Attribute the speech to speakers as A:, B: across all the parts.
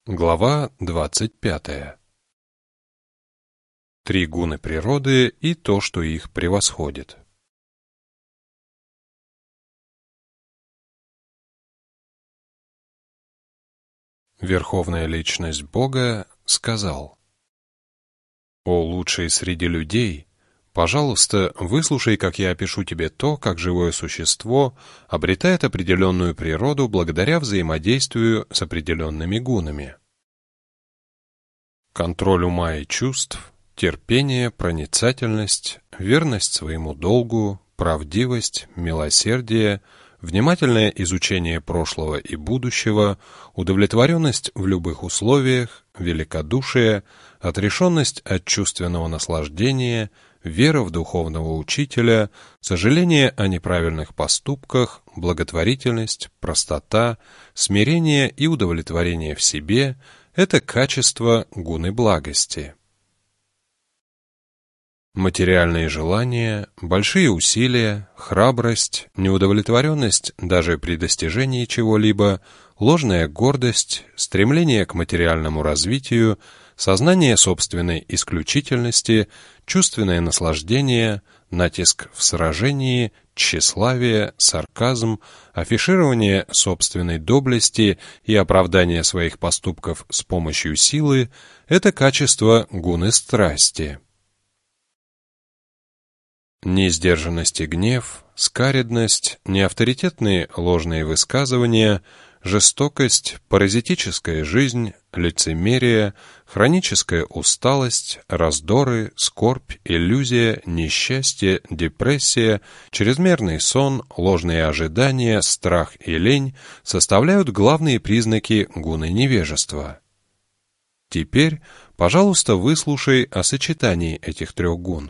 A: Глава 25. Три гуны природы и то, что их превосходит. Верховная Личность Бога сказал: «О лучший среди людей, пожалуйста, выслушай, как я опишу тебе то, как живое существо обретает определенную природу благодаря взаимодействию с определенными гунами. Контроль ума и чувств, терпение, проницательность, верность своему долгу, правдивость, милосердие, внимательное изучение прошлого и будущего, удовлетворенность в любых условиях, великодушие, отрешенность от чувственного наслаждения, вера в духовного учителя, сожаление о неправильных поступках, благотворительность, простота, смирение и удовлетворение в себе — это качество гуны благости. Материальные желания, большие усилия, храбрость, неудовлетворенность даже при достижении чего-либо, ложная гордость, стремление к материальному развитию, сознание собственной исключительности, чувственное наслаждение, натиск в сражении, тщеславие, сарказм, афиширование собственной доблести и оправдание своих поступков с помощью силы — это качество гуны страсти. Несдержанность и гнев, скаредность, неавторитетные ложные высказывания, жестокость, паразитическая жизнь, лицемерие, хроническая усталость, раздоры, скорбь, иллюзия, несчастье, депрессия, чрезмерный сон, ложные ожидания, страх и лень составляют главные признаки гуны невежества. Теперь, пожалуйста, выслушай о сочетании этих трех гун.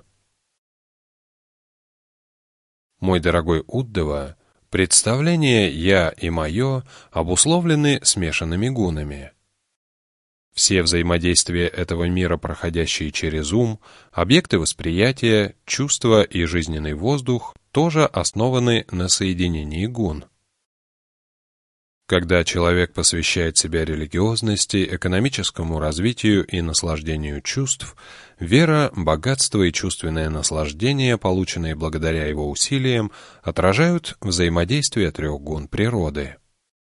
A: Мой дорогой Уддава, представление «я» и «моё» обусловлены смешанными гунами. Все взаимодействия этого мира, проходящие через ум, объекты восприятия, чувства и жизненный воздух, тоже основаны на соединении гун. Когда человек посвящает себя религиозности, экономическому развитию и наслаждению чувств, вера, богатство и чувственное наслаждение, полученные благодаря его усилиям, отражают взаимодействие трех гун природы.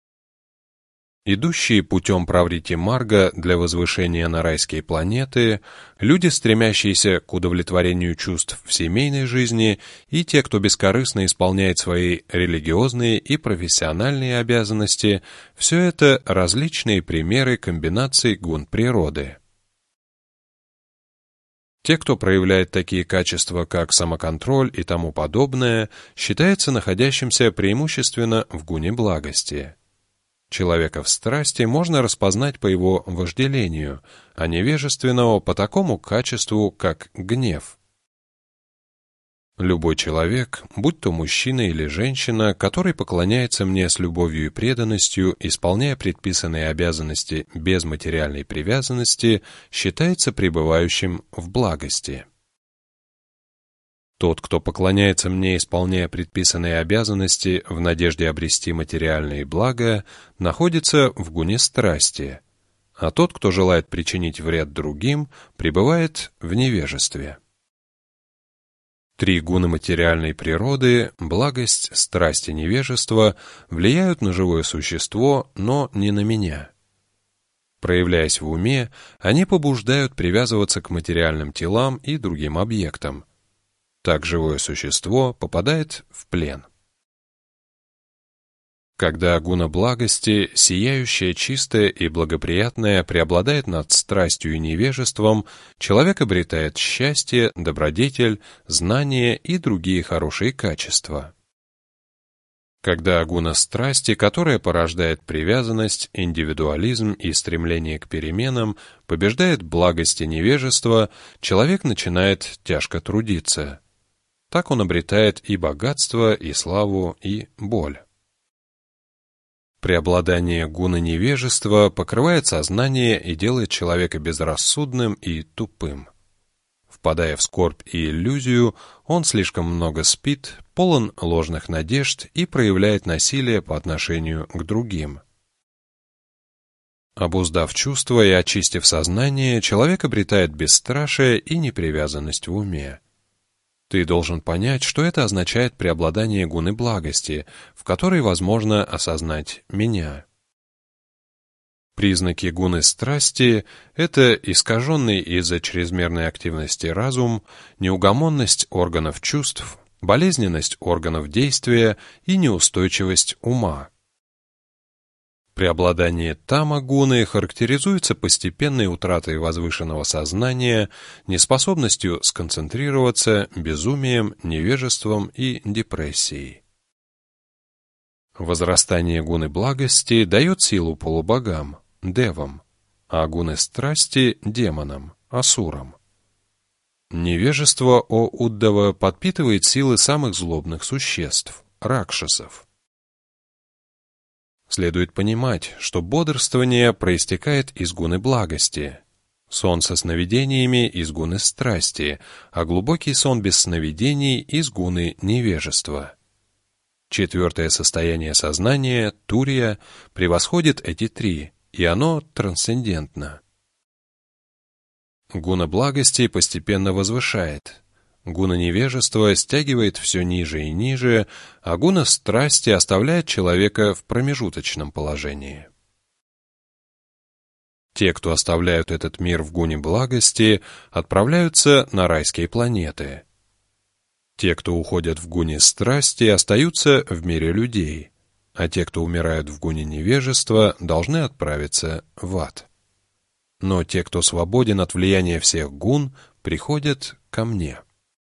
A: Идущие путем праврити-марга для возвышения на райские планеты, люди, стремящиеся к удовлетворению чувств в семейной жизни, и те, кто бескорыстно исполняет свои религиозные и профессиональные обязанности, все это различные примеры комбинаций гун природы. Те, кто проявляет такие качества, как самоконтроль и тому подобное, считается находящимся преимущественно в гуне благости. Человека в страсти можно распознать по его вожделению, а невежественного по такому качеству, как гнев. Любой человек, будь то мужчина или женщина, который поклоняется мне с любовью и преданностью, исполняя предписанные обязанности без материальной привязанности, считается пребывающим в благости. Тот, кто поклоняется мне, исполняя предписанные обязанности в надежде обрести материальные блага, находится в гуне страсти, а тот, кто желает причинить вред другим, пребывает в невежестве. Три гуны материальной природы — благость, страсть и невежество — влияют на живое существо, но не на меня. Проявляясь в уме, они побуждают привязываться к материальным телам и другим объектам. Так живое существо попадает в плен. Когда гуна благости, сияющая, чистая и благоприятная, преобладает над страстью и невежеством, человек обретает счастье, добродетель, знания и другие хорошие качества. Когда гуна страсти, которая порождает привязанность, индивидуализм и стремление к переменам, побеждает благость и невежество, человек начинает тяжко трудиться. Так он обретает и богатство, и славу, и боль. Преобладание гуны невежества покрывает сознание и делает человека безрассудным и тупым. Впадая в скорбь и иллюзию, он слишком много спит, полон ложных надежд и проявляет насилие по отношению к другим. Обуздав чувства и очистив сознание, человек обретает бесстрашие и непривязанность в уме. Ты должен понять, что это означает преобладание гуны благости, в которой возможно осознать «меня». Признаки гуны страсти – это искаженный из-за чрезмерной активности разум, неугомонность органов чувств, болезненность органов действия и неустойчивость ума. Преобладание тама-гуны характеризуется постепенной утратой возвышенного сознания, неспособностью сконцентрироваться, безумием, невежеством и депрессией. Возрастание гуны благости дает силу полубогам, девам, а гуны страсти – демонам, асурам. Невежество о Уддава подпитывает силы самых злобных существ – ракшасов. Следует понимать, что бодрствование проистекает из гуны благости, сон со сновидениями – из гуны страсти, а глубокий сон без сновидений – из гуны невежества. Четвертое состояние сознания, турия, превосходит эти три, и оно трансцендентно. Гуна благости постепенно возвышает. Гуна невежества стягивает все ниже и ниже, а гуна страсти оставляет человека в промежуточном положении. Те, кто оставляют этот мир в гуне благости, отправляются на райские планеты. Те, кто уходят в гуне страсти, остаются в мире людей, а те, кто умирают в гуне невежества, должны отправиться в ад. Но те, кто свободен от влияния всех гун, приходят ко мне.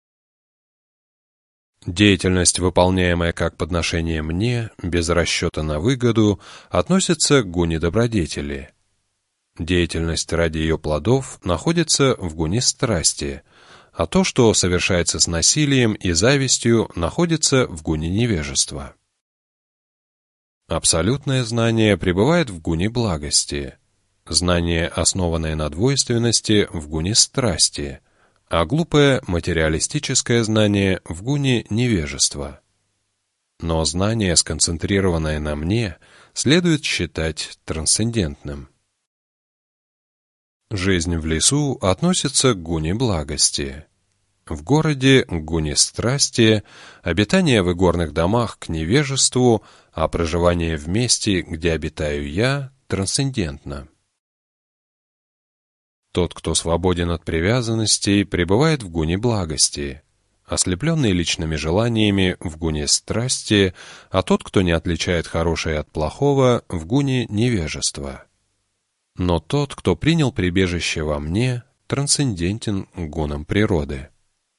A: Деятельность, выполняемая как подношение мне, без расчета на выгоду, относится к гуне добродетели. Деятельность ради ее плодов находится в гуне страсти, а то, что совершается с насилием и завистью, находится в гуне невежества. Абсолютное знание пребывает в гуне благости, знание, основанное на двойственности, в гуне страсти, а глупое материалистическое знание в гуне невежества. Но знание, сконцентрированное на мне, следует считать трансцендентным. Жизнь в лесу относится к гуне благости, в городе к гуне страсти, обитание в игорных домах к невежеству, а проживание в месте, где обитаю я, трансцендентно. Тот, кто свободен от привязанностей, пребывает в гуне благости, ослепленный личными желаниями в гуне страсти, а тот, кто не отличает хорошее от плохого, в гуне невежества. Но тот, кто принял прибежище во мне, трансцендентен гуном природы.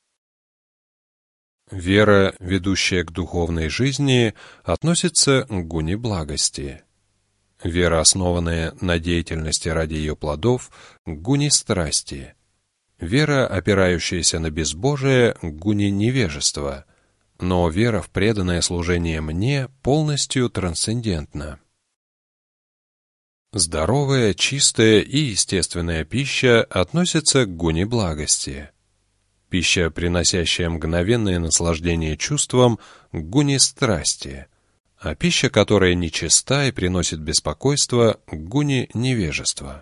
A: Вера, ведущая к духовной жизни, относится к гуне благости. Вера, основанная на деятельности ради ее плодов, к гуне страсти. Вера, опирающаяся на безбожие, к гуне невежества. Но вера в преданное служение мне полностью трансцендентна. Здоровая, чистая и естественная пища относится к гуне благости. Пища, приносящая мгновенное наслаждение чувствам, к гуне страсти, а пища, которая нечиста и приносит беспокойство, к гуне невежества.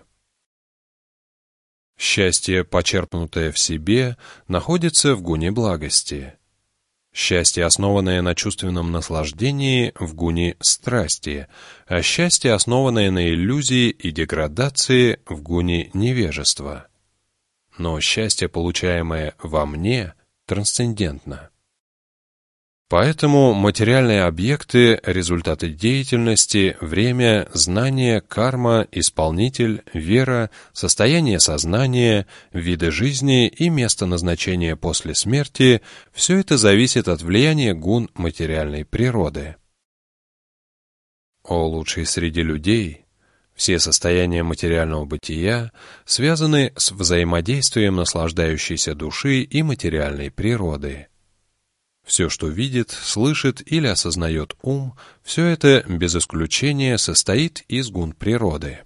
A: Счастье, почерпнутое в себе, находится в гуне благости. Счастье, основанное на чувственном наслаждении, в гуне страсти, а счастье, основанное на иллюзии и деградации, в гуне невежества. Но счастье, получаемое во мне, трансцендентно. Поэтому материальные объекты, результаты деятельности, время, знание, карма, исполнитель, вера, состояние сознания, виды жизни и место назначения после смерти – все это зависит от влияния гун материальной природы. О лучший среди людей! Все состояния материального бытия связаны с взаимодействием наслаждающейся души и материальной природы. Все, что видит, слышит или осознает ум, все это, без исключения, состоит из гун природы.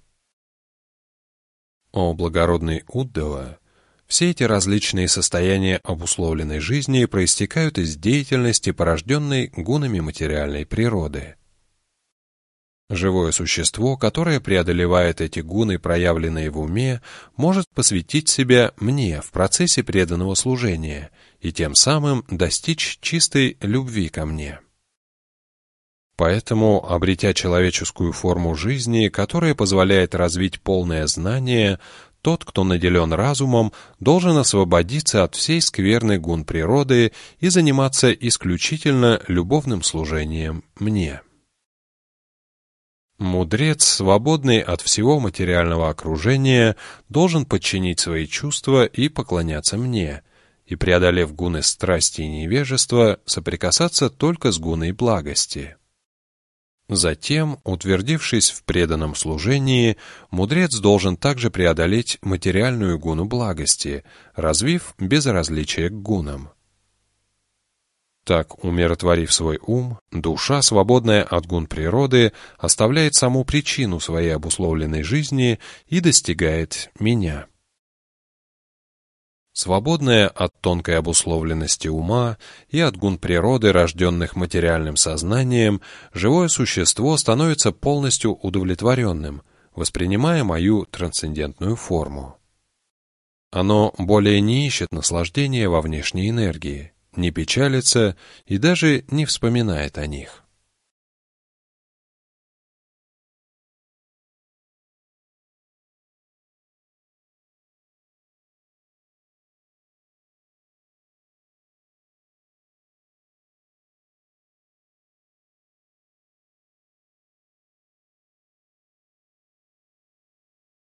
A: О благородный Уддава! Все эти различные состояния обусловленной жизни проистекают из деятельности, порожденной гунами материальной природы. Живое существо, которое преодолевает эти гуны, проявленные в уме, может посвятить себя мне в процессе преданного служения и тем самым достичь чистой любви ко мне. Поэтому, обретя человеческую форму жизни, которая позволяет развить полное знание, тот, кто наделен разумом, должен освободиться от всей скверны гун природы и заниматься исключительно любовным служением мне. Мудрец, свободный от всего материального окружения, должен подчинить свои чувства и поклоняться мне, и, преодолев гуны страсти и невежества, соприкасаться только с гуной благости. Затем, утвердившись в преданном служении, мудрец должен также преодолеть материальную гуну благости, развив безразличие к гунам. Так, умиротворив свой ум, душа, свободная от гун природы, оставляет саму причину своей обусловленной жизни и достигает меня. Свободная от тонкой обусловленности ума и от гун природы, рожденных материальным сознанием, живое существо становится полностью удовлетворенным, воспринимая мою трансцендентную форму. Оно более не ищет наслаждения во внешней энергии, не печалится и даже не вспоминает о них.